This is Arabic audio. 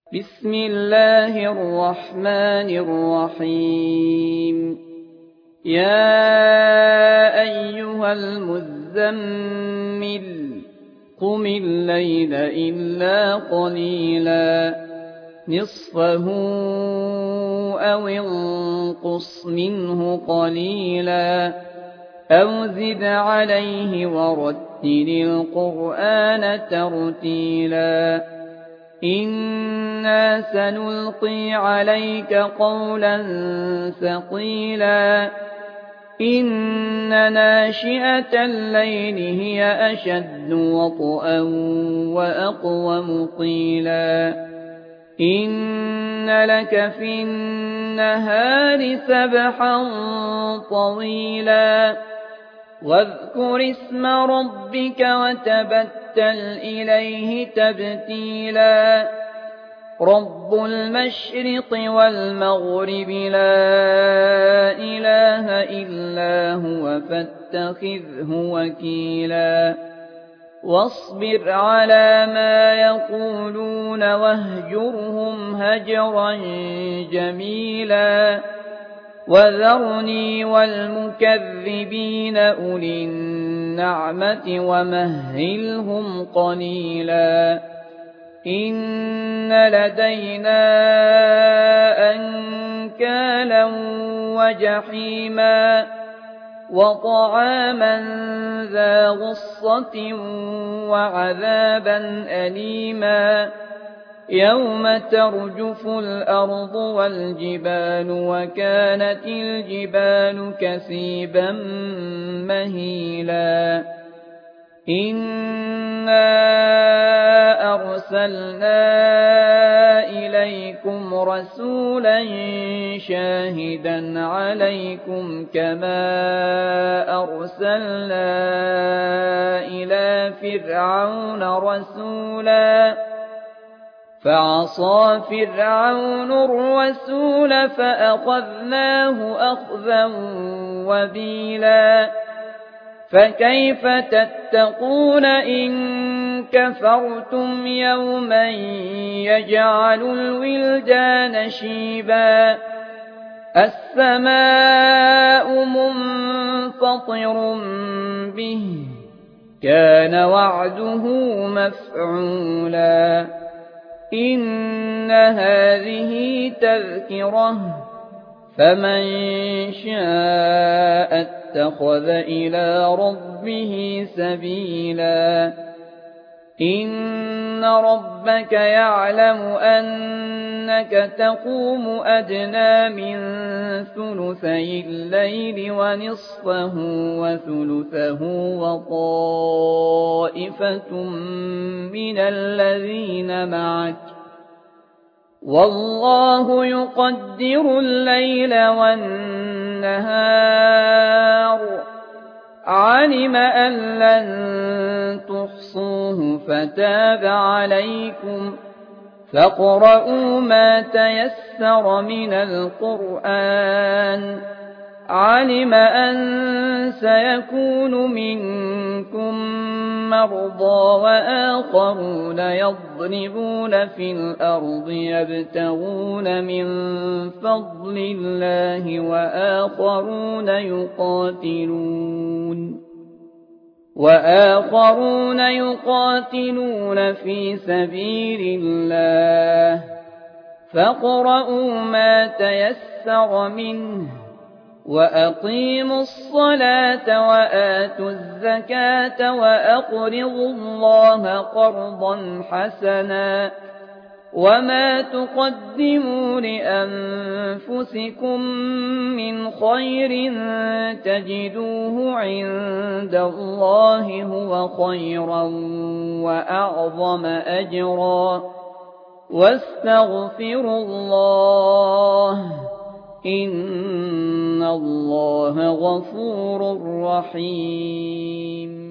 بسم الله الرحمن الرحيم يا أيها المزمل قم الليل إلا قليلا نصفه أو انقص منه قليلا أو زد عليه ورتل القرآن ترتيلا إنا سنلقي عليك قولا ثقيلا إن ناشئة الليل هي أشد وطئا وأقوم قيلا إن لك في النهار سبحا طويلا واذكر اسم ربك وتبتل إليه تبتيلا رب المشرق والمغرب لا إله إلا هو فاتخذه وكيلا واصبر على ما يقولون واهجرهم هجرا جميلا وذرني والمكذبين أولي النعمة ومهلهم قليلا إن لدينا أنكالا وجحيما وطعاما ذا غصة وعذابا أليما يوم ترجف الأرض والجبال وكانت الجبال كثيبا مهيلا إنا أرسلنا إليكم رسولا شاهدا عليكم كما أرسلنا إلى فرعون رسولا فعصى فرعون الرسول فأخذناه أخذا وبيلا فكيف تتقون إن كفرتم يوما يجعل الولدان شيبا السماء منفطر به كان وعده مفعولا إن هذه تذكرة فمن شاء اتخذ إلى ربه سبيلا إن ربك يعلم أنك تقوم أدنى من ثلثي الليل ونصفه وثلثه وطائفة من الذين معك والله يقدر الليل والنهار علم أن لن تحصوه فتاب عليكم فاقرؤوا ما تيسر من القرآن علم أن سيكون منكم مرضى وآخرون يضربون في الأرض يبتغون من فضل الله وآخرون يقاتلون في سبيل الله فاقرؤوا ما تيسر منه وأقيموا الصلاة وآتوا الزكاة وأقرضوا الله قرضا حسنا وما تقدموا لأنفسكم من خير تجدوه عند الله هو خيرا وأعظم أجرا واستغفروا الله إن الله غفور رحيم